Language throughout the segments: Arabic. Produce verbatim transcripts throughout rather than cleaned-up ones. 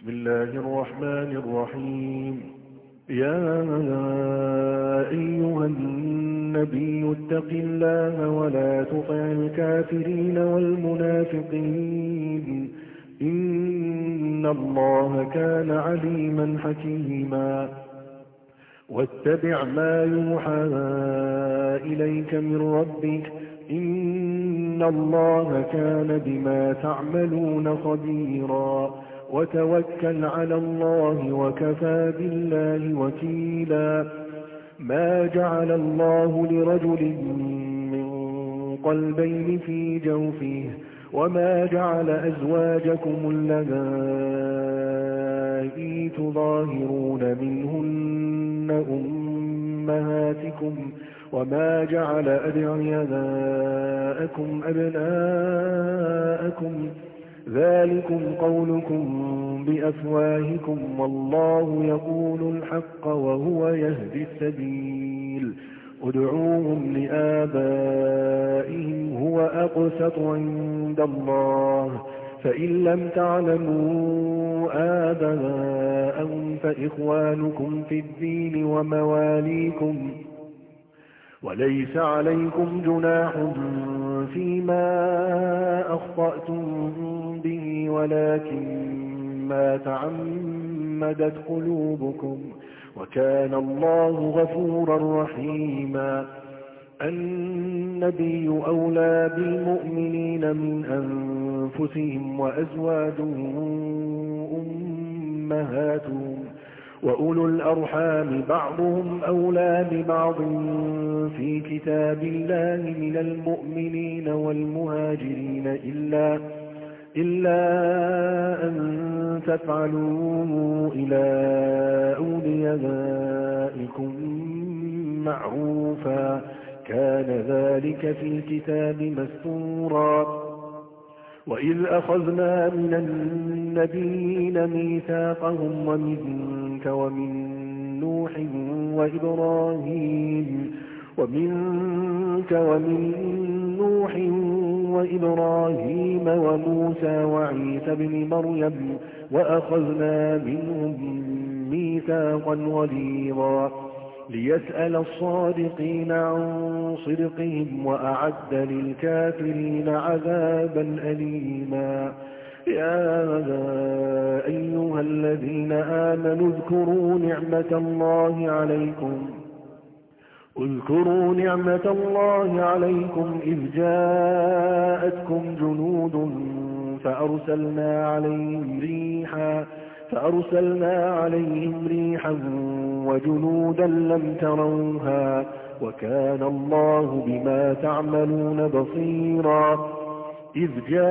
بسم الله الرحمن الرحيم. يا أيها النبي اتق الله ولا تطع الكافرين والمنافقين إن الله كان عليما حكيما. واتبع ما يوحى إليك من ربك إن الله كان بما تعملون خبيرا. وتوكل على الله وكفى بالله وكيلا. ما جعل الله لرجل من قلبين في جوفه وما جعل أزواجكم اللذائي تظاهرون منهن أمهاتكم وما جعل أدعياءكم أبناءكم ذلكم قولكم بأفواهكم والله يقول الحق وهو يهدي السبيل. ادعوهم لآبائهم هو أقسط عند الله فإن لم تعلموا آباءهم فإخوانكم في الدين ومواليكم وليس عليكم جناح فيما أخطأتم به ولكن ما تعمدت قلوبكم وكان الله غفورا رحيما. النبي أولى بالمؤمنين من أنفسهم وأزواجهم أمهاتهم وأولو الأرحام بعضهم أولى ببعض في كتاب الله من المؤمنين والمهاجرين إلا, إلا أن تفعلوا إلى أوليائكم معروفا كان ذلك في الكتاب مسطورا. وإذ أخذنا من النبيين ميثاقهم ومنك ومن نوح وإبراهيم ومنك ومن نوح وإبراهيم وموسى وعيسى بن مريم وأخذنا منهم ميثاقا غليظا ليسأل الصادقين عن صدقهم وأعد للكافرين عذابا أليما. يا أيها الذين آمنوا اذكروا نعمة الله عليكم اذكروا نعمة الله عليكم إذ جاءتكم جنود فأرسلنا عليهم ريحا فأرسلنا عليهم ريحا وجنودا لم تروها وكان الله بما تعملون بصيرا. إذ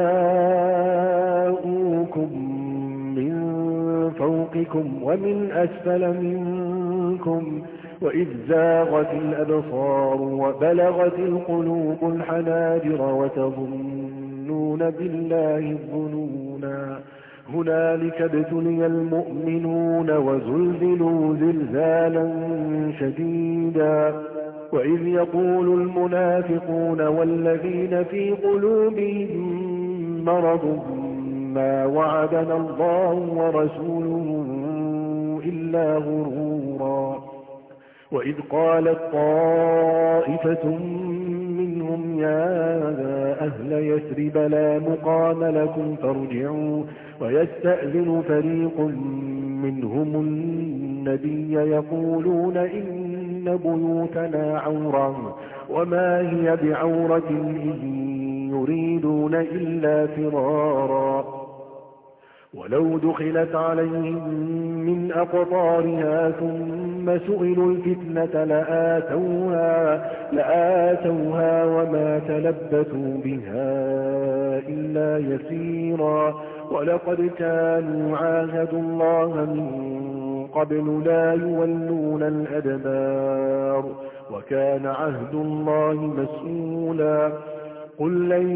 جاءوكم من فوقكم ومن أسفل منكم وإذ زاغت الأبصار وبلغت القلوب الحناجر وتظنون بالله الظنونا. هنالك ابتلي المؤمنون وزلزلوا زلزالا شديدا. وإذ يقول المنافقون والذين في قلوبهم مرض ما وعدنا الله ورسوله إلا غرورا. وإذ قالت طائفة منهم يا أهل يثرب لا مقام لكم فارجعوا ويستأذن فريق منهم النبي يقولون إن بيوتنا عورة وما هي بعورة إن يريدون إلا فرارا. ولو دخلت عليهم من أقطارها ثم سئلوا الفتنة لآتوها, لآتوها وما تلبثوا بها إلا يسيرا. ولقد كانوا عاهدوا الله من قبل لا يولون الأدبار وكان عهد الله مسؤولا. قل لن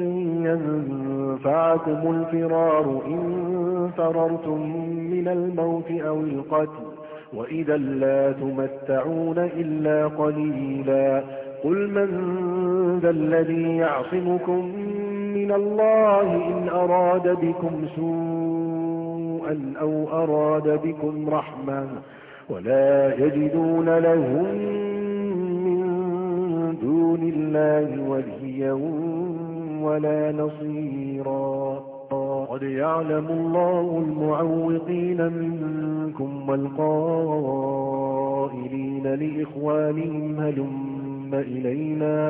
ينفعكم الفرار إن فررتم من الموت أو القتل وإذا لا تمتعون إلا قليلا. قل من ذا الذي يعصمكم من الله إن أراد بكم سوءا سوءا أو أراد بكم رحمة ولا يجدون لهم من دون الله وليا ولا نصيرا. قد يعلم الله المعوقين منكم والقائلين لإخوانهم هلم إلينا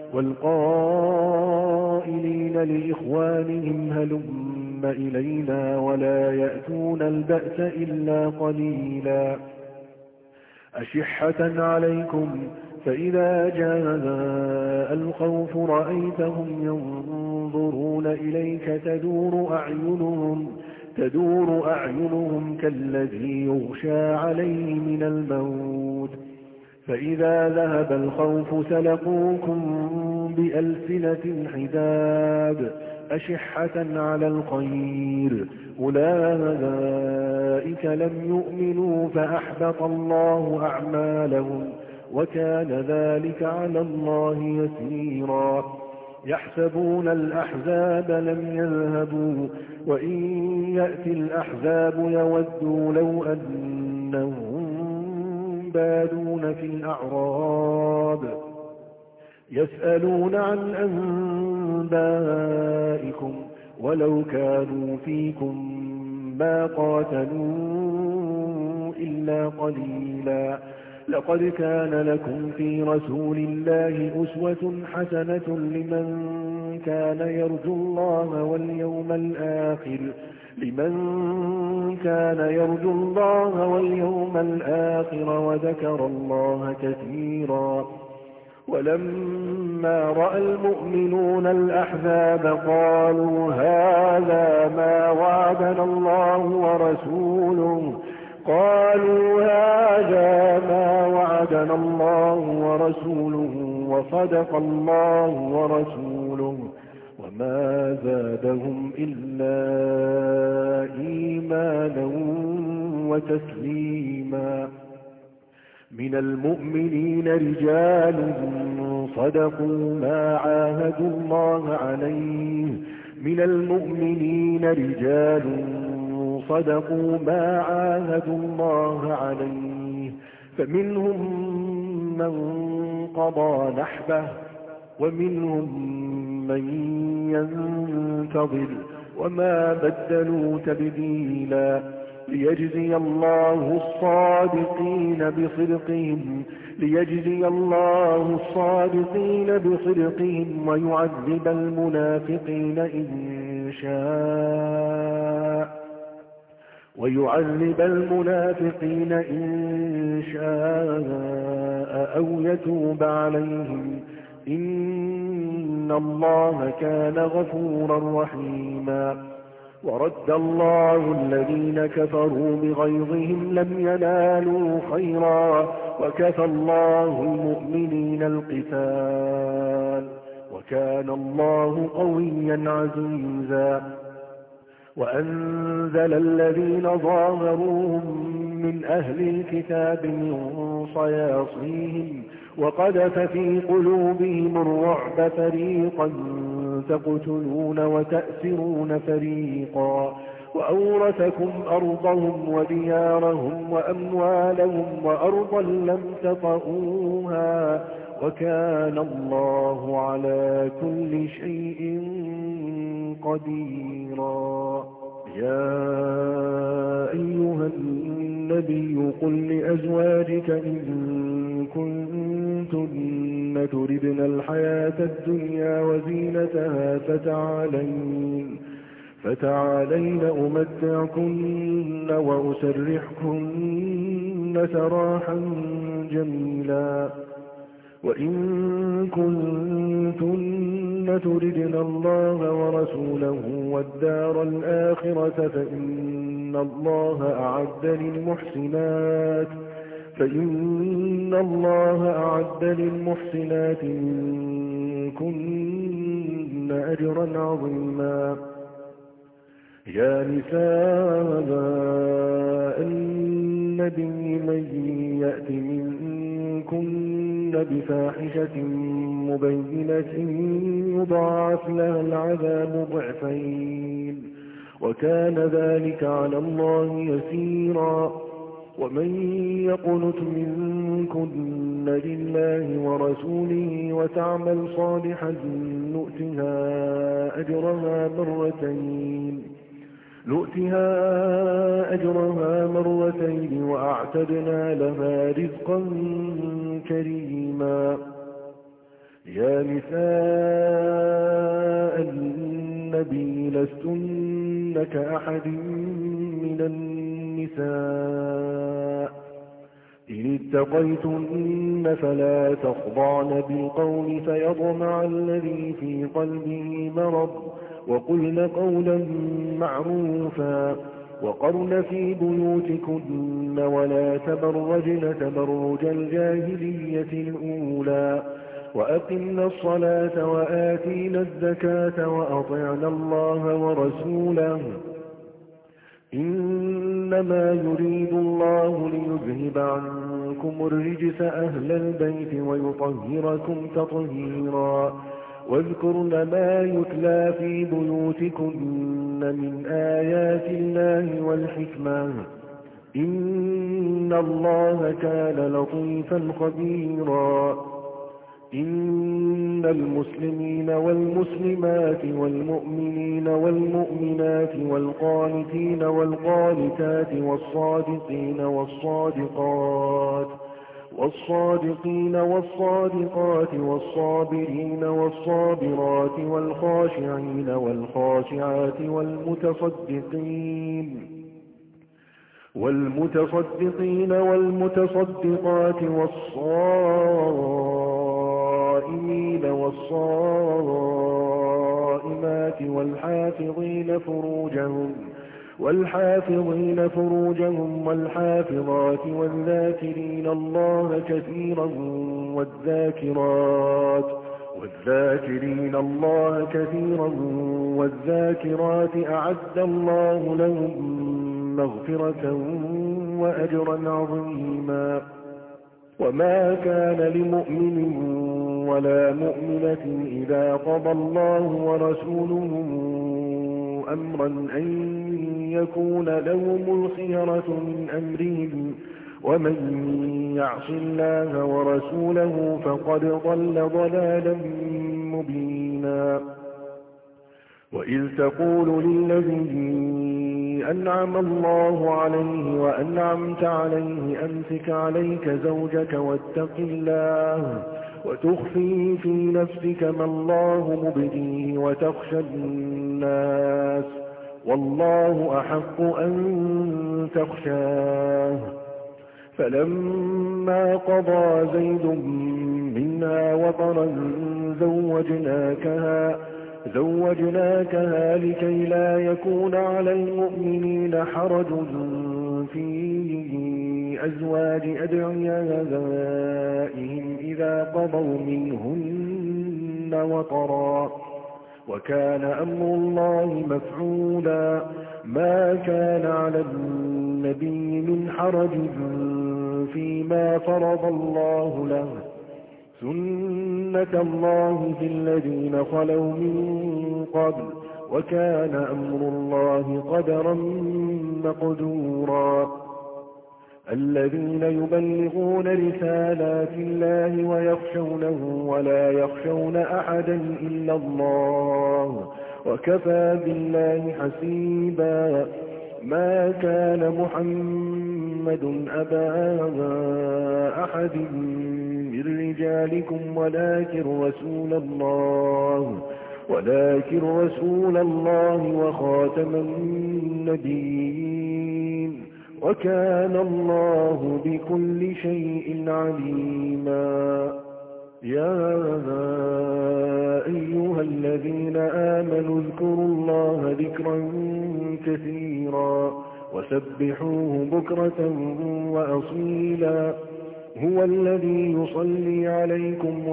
والقائلين لإخوانهم هلم إلينا ولا يأتون البأس إلا قليلا أشحة عليكم فإذا جاء الخوف رأيتهم ينظرون إليك تدور أعينهم تدور أعينهم كالذي يغشى عليه من الموت فإذا ذهب الخوف سلقوكم بألسنة حداد أشحة على الخير أولئك لم يؤمنوا فأحبط الله أعمالهم وكان ذلك على الله يسيرا. يحسبون الأحزاب لم يذهبوا وإن يأتي الأحزاب يودوا لو أنهم بادون في الأعراب يسألون عن أنبائكم ولو كانوا فيكم ما قاتلوا إلا قليلا. لقد كان لكم في رسول الله أسوة حسنة لمن كان يرجو الله واليوم الآخر لمن كان يرجو الله واليوم الآخر وذكر الله كثيرا. ولما رأى المؤمنون الأحزاب قالوا هذا ما وعدنا الله ورسوله قالوا هذا ما وعدنا الله ورسوله وصدق الله ورسوله وما زادهم إلا إيمانا وتسليما. من المؤمنين رجال صدقوا ما عاهدوا الله عليه من المؤمنين رجال صدقوا ما عاهدوا الله عليه فمنهم من قضى نحبه ومنهم من ينتظر وما بدلوا تبديلا. ليجزي الله الصادقين بصدقهم ليجزي الله الصادقين بصدقهم ويعذب المنافقين إن شاء ويعذب المنافقين إن شاء أو يتوب عليهم إن الله كان غفورا رحيما. ورد الله الذين كفروا بغيظهم لم ينالوا خيرا وكفى الله المؤمنين القتال وكان الله قويا عزيزا. وأنزل الذين ظاهروهم من أهل الكتاب من صياصيهم وقذف في قلوبهم الرعب فريقا تقتلون وتأسرون فريقا وأورثكم أرضهم وديارهم وأموالهم وأرضا لم تطئوها وكان الله على كل شيء قديرا. يا أيها النبي قل لأزواجك إن كنتن تردن الحياة الدنيا وزينتها فتعالين فتعالين أمتعكن وأسرحكن سراحا جميلا. وإن كنتن تردن الله ورسوله والدار الآخرة فإن الله أعد للمحسنات فإن الله أعد للمحسنات منكن أجرا عظيما. يا نساء النبي من يأت منكن بفاحشة مبينة يضاعف لها العذاب ضعفين وكان ذلك على الله يسيرا. ومن يقنت منكن لله ورسوله وتعمل صالحا نؤتها أجرها مرتين نؤتها أجرها مرتين وأعتدنا لها رزقا كريما. يا نساء النبي لستن كأحد من النساء إن اتقيتن فلا تخضعن بالقول فيطمع الذي في قلبه مرض وقلن قولا معروفا وقرن في بيوتكن ولا تبرجن تبرج الجاهلية الأولى وأقمنا الصلاة وآتينا الزكاة وأطعنا الله ورسوله إنما يريد الله ليذهب عنكم الرجس أهل البيت ويطهركم تطهيرا. واذكرن ما يتلى في بيوتكن من آيات الله والحكمة إن الله كان لطيفا خبيرا. إن المسلمين والمسلمات والمؤمنين والمؤمنات والقانتين والقانتات والصادقين والصادقات والصادقين والصادقات والصابرين والصابرات والخاشعين والخاشعات والمتصدقين والمتصدقين والمتصدقات والصائمين والصائمات والحافظين فروجهم والحافظين فروجهم والحافظات والذاكرين الله كثيرا والذاكرات والذاكرين الله كثيرا والذاكرات أعد الله لهم مغفرة وأجرا عظيما. وما كان لمؤمن ولا مؤمنة إذا قضى الله ورسوله أمرا أن يكون لهم الخيرة من أمرهم ومن يعص الله ورسوله فقد ضل ضلالا مبينا. وإذ تقول للذي أنعم الله عليه وأنعمت عليه أمسك عليك زوجك واتق الله وتخفي في نفسك ما الله مبديه وتخشى الناس والله أحق أن تخشاه. فلما قضى زيد منها وطرا زوجناكها زوجناكها لكي لا يكون على المؤمنين حرج في أزواج أدعيائهم إذا قضوا منهن وطرا وكان أمر الله مفعولا. ما كان على النبي من حرج فيما فرض الله له سنة الله في الذين خلوا من قبل وكان أمر الله قدرا مقدورا. الذين يبلغون رسالات الله ويخشونه ولا يخشون أحدا إلا الله وكفى بالله حسيبا. ما كان محمد أبا أحد من رجالكم ولكن رسول الله ولكن رسول الله وخاتم النبيين وكان الله بكل شيء عليما. يا أيها الذين آمنوا اذكروا الله ذكرا كثيرا وسبحوه بكرة وأصيلا. هو الذي يصلي عليكم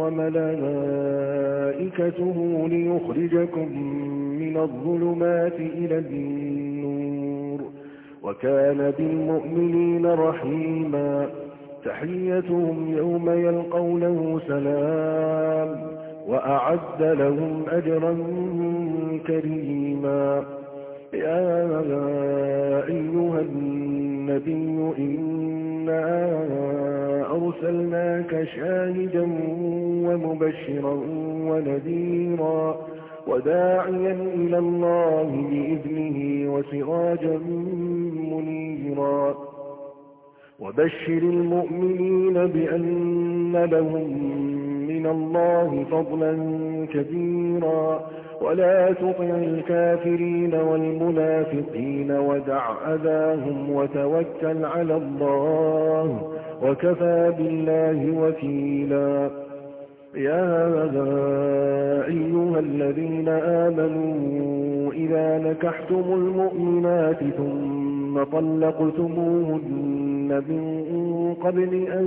وملائكته ليخرجكم من الظلمات إلى النور وكان بالمؤمنين رحيما. تحيتهم يوم يلقونه سلام وأعد لهم أجرا كريما. يا أيها النبي إنا أرسلناك شاهدا ومبشرا ونذيرا وداعيا إلى الله بإذنه وسراجا منيرا وبشر المؤمنين بأن لهم من الله فضلا كبيرا ولا تطع الكافرين والمنافقين ودع أذاهم وتوكل على الله وكفى بالله وكيلا يا أيها الذين آمنوا إذا نكحتم المؤمنات ثم طلقتموهن من قبل أن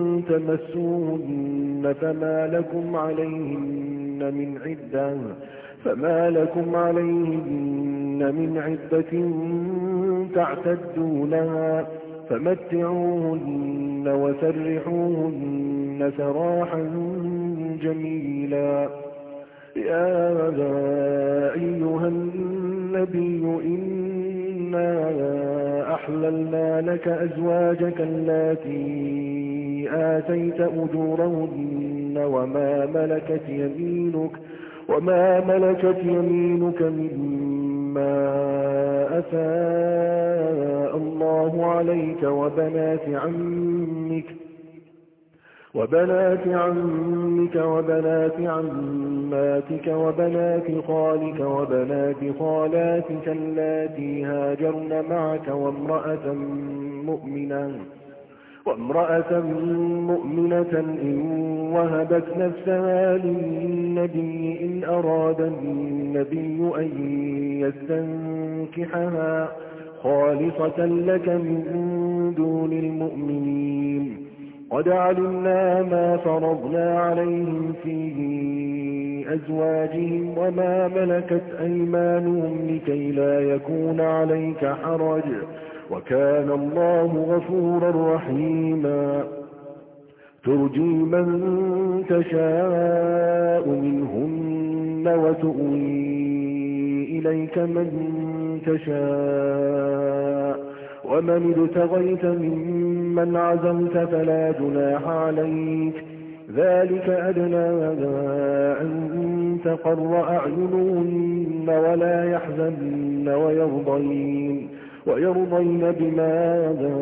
تمسوهن فما لكم عليهن من عدة فما لكم عليهن من عدة تعتدونها فمتعوهن وسرحوهن سراحا جميلا يا أيها النبي إنا أحللنا لك أزواجك التي آتيت أجورهن وما ملكت يمينك وما ملكت يمينك مما أفاء الله عليك وبنات عمك وبنات عمك وبنات عماتك وبنات خالك وبنات خالاتك اللاتي هاجرن معك وامرأة مؤمنة وامرأة مؤمنة إن وهبت نفسها للنبي إن أراد النبي أن يستنكحها خالصة لك من دون المؤمنين قد علمنا ما فرضنا عليهم في أزواجهم وما ملكت أيمانهم لكي لا يكون عليك حرج وكان الله غفورا رحيما ترجي من تشاء منهن وتؤوي إليك من تشاء ومن ابتغيت ممن عزمت فلا جناح عليك ذلك أدنى أن تقر أعينهن ولا يحزن ويرضين ويرضين بما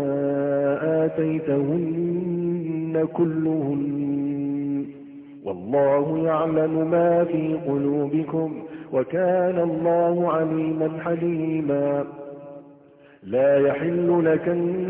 آتيتهن كلهن والله يعلم ما في قلوبكم وكان الله عليما حليما لا يحل لك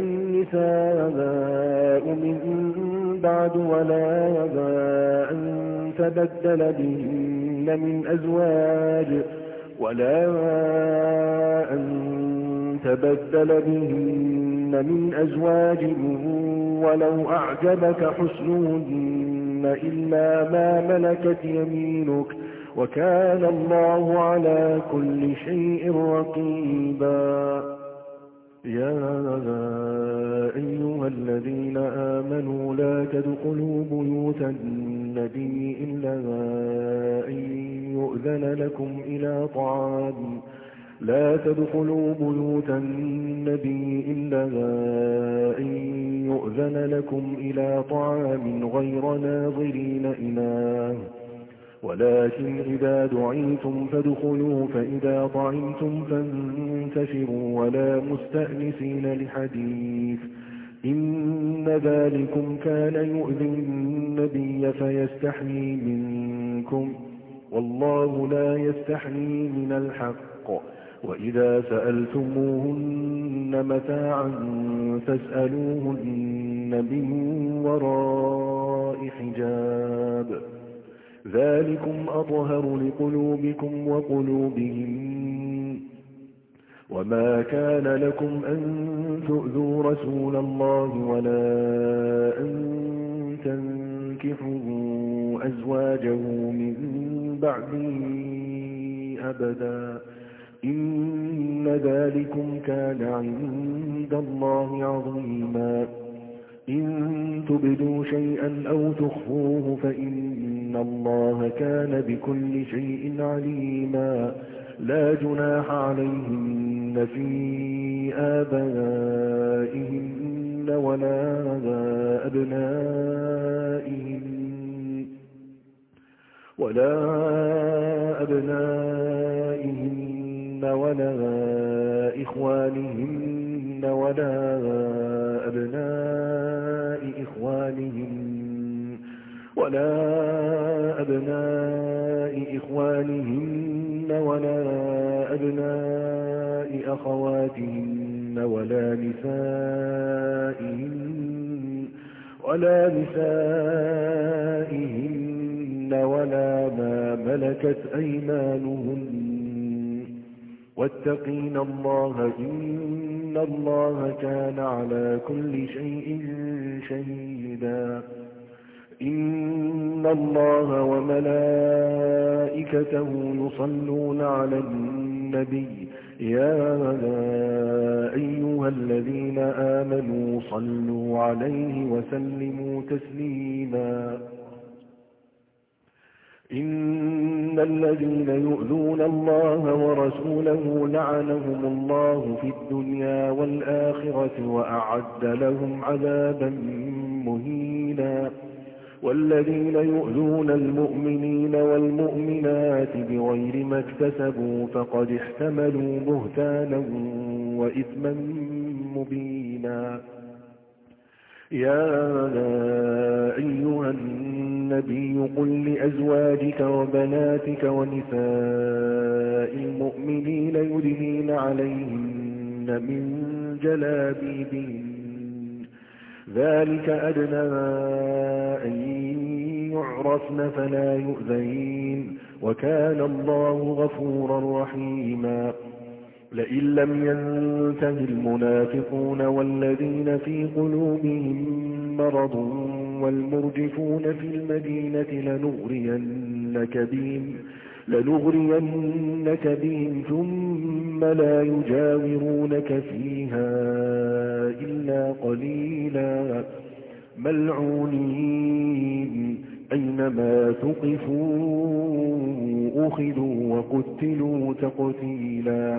النساء من بعد ولا أن تبدل بهن من أزواج ولا أن تبدل بهن من أزواج ولو أعجبك حسنهن إلا ما ملكت يمينك وكان الله على كل شيء رقيبا يا أيها الذين آمنوا لا تدخلوا بيوت النبي إلا أن يؤذن لكم إلى طعام لا تدخلوا بيوت النبي إلا أن يؤذن لكم إلى طعام غير ناظرين إناه ولكن إذا دعيتم فادخلوا فإذا طعمتم فانتشروا ولا مستأنسين لحديث إن ذلكم كان يؤذي النبي فيستحيي منكم والله لا يستحيي من الحق وإذا سألتموهن متاعا فاسألوهن من وراء حجاب ذلكم أطهر لقلوبكم وقلوبهم وما كان لكم أن تؤذوا رسول الله ولا أن تنكحوا أزواجه من بعده أبدا إن ذلكم كان عند الله عظيما إن تبدوا شيئا أو تخفوه فإن الله كان بكل شيء عليما لا جناح عليهن في آبائهن ولا أبنائهن ولا أبنائهن ولا إخوانهن ولا أبناء إخوانهن ولا أبناء إخوانهن ولا أبناء أخواتهن ولا نسائهن ولا نسائهن ولا ما ملكت أيمانهن واتقين الله إن الله كان على كل شيء شهيدا إن الله وملائكته يصلون على النبي يا أيها الذين آمنوا صلوا عليه وسلموا تسليما إن الذين يؤذون الله ورسوله لعنهم الله في الدنيا والآخرة وأعد لهم عذابا مهينا والذين يؤذون المؤمنين والمؤمنات بغير ما اكتسبوا فقد احتملوا بهتانا وإثما مبينا يا أيها النبي قل لأزواجك وبناتك ونساء المؤمنين يدنين عليهن من جلابيبهن ذلك أدنى أن يعرفن فلا يؤذين وكان الله غفورا رحيما لئن لم ينته المنافقون والذين في قلوبهم مرض والمرجفون في المدينة لنغرينك بهم لنغرينك بهم ثم لا يجاورونك فيها إلا قليلا ملعونين أينما ثقفوا أخذوا وقتلوا تقتيلا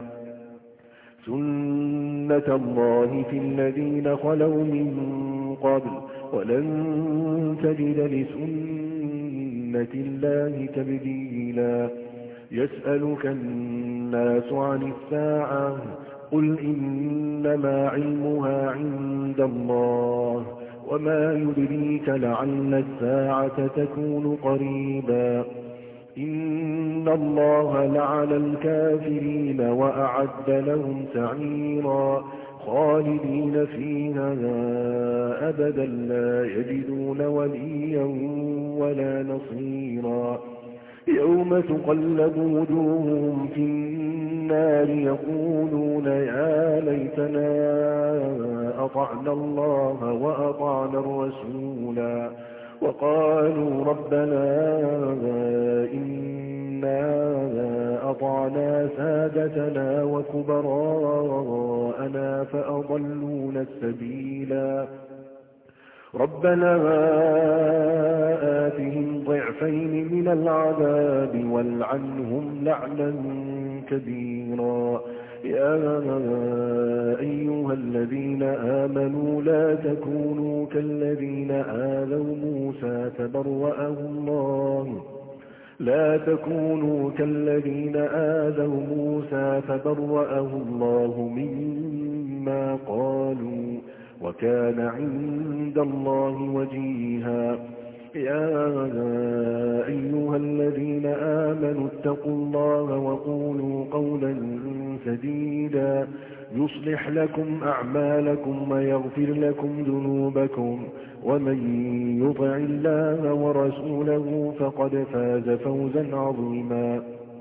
سنة الله في الذين خلوا من قبل ولن تجد لسنة الله تبديلا يسألك الناس عن الساعة قل إنما علمها عند الله وما يدريك لعل الساعة تكون قريبا إن الله لعن الكافرين وأعد لهم سعيرا خالدين فيها أبدا لا يجدون وليا ولا نصيرا يوم تقلب وجوههم في النار يقولون يا ليتنا أطعنا الله وأطعنا الرسولا وقالوا ربنا إنا أطعنا سادتنا وكبراءنا فأضلونا السبيلا ربنا آتهم ضعفين من العذاب والعنهم لعنا كبيرا يا أيها الذين آمنوا لا تكونوا كالذين آذوا موسى فبرأه الله لا تكونوا كالذين آذوا موسى فبرأه الله مما قالوا وكان عند الله وجيها يا أيها الذين آمنوا اتقوا الله وقولوا قولا سديدا يصلح لكم أعمالكم ويغفر لكم ذنوبكم ومن يطع الله ورسوله فقد فاز فوزا عظيما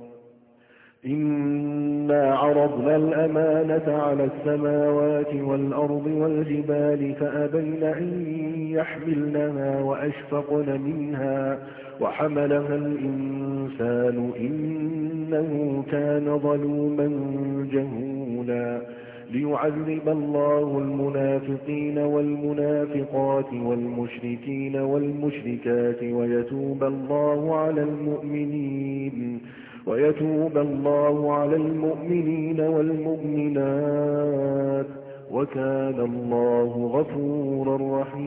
إنا عرضنا الأمانة على السماوات والأرض والجبال فأبين أن يحملنها وأشفقن منها وحملها الإنسان إنه كان ظلوما جهولا ليعذب الله المنافقين والمنافقات والمشركين والمشركات ويتوب الله على المؤمنين ويتوب الله على المؤمنين والمؤمنات وكان الله غفورا رحيما.